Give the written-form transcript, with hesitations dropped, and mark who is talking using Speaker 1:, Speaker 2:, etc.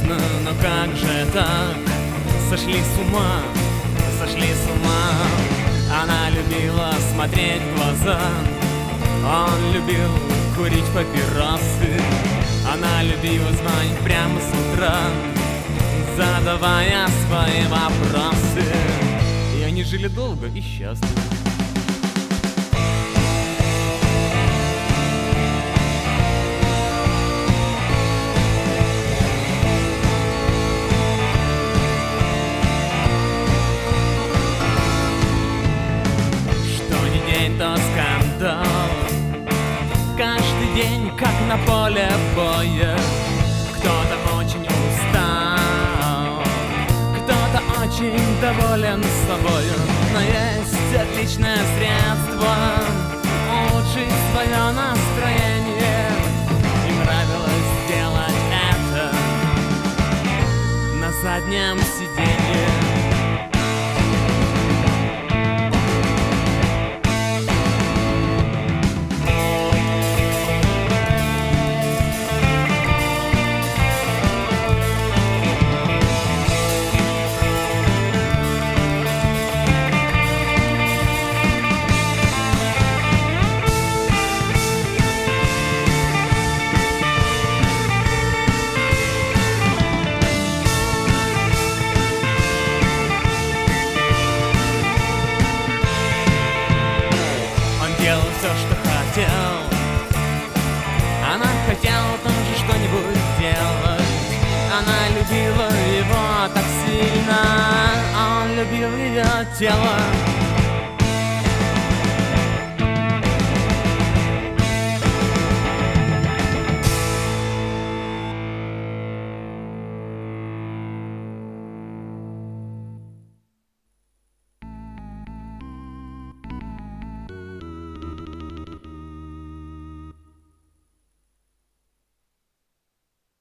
Speaker 1: Но как же так? Сошли с ума, сошли с ума. Она любила смотреть в глаза, он любил курить папиросы. Она любила звонить прямо с утра, задавая свои вопросы. И они жили долго и счастливо. То скандал, каждый день, как на поле боя. Кто-то очень устал, кто-то очень доволен собою. Но есть отличное средство улучшить свое настроение. Им нравилось делать это на заднем сиденье. Делал все, что хотел. Она хотела тоже что-нибудь делать. Она любила его так сильно, он любил ее тело.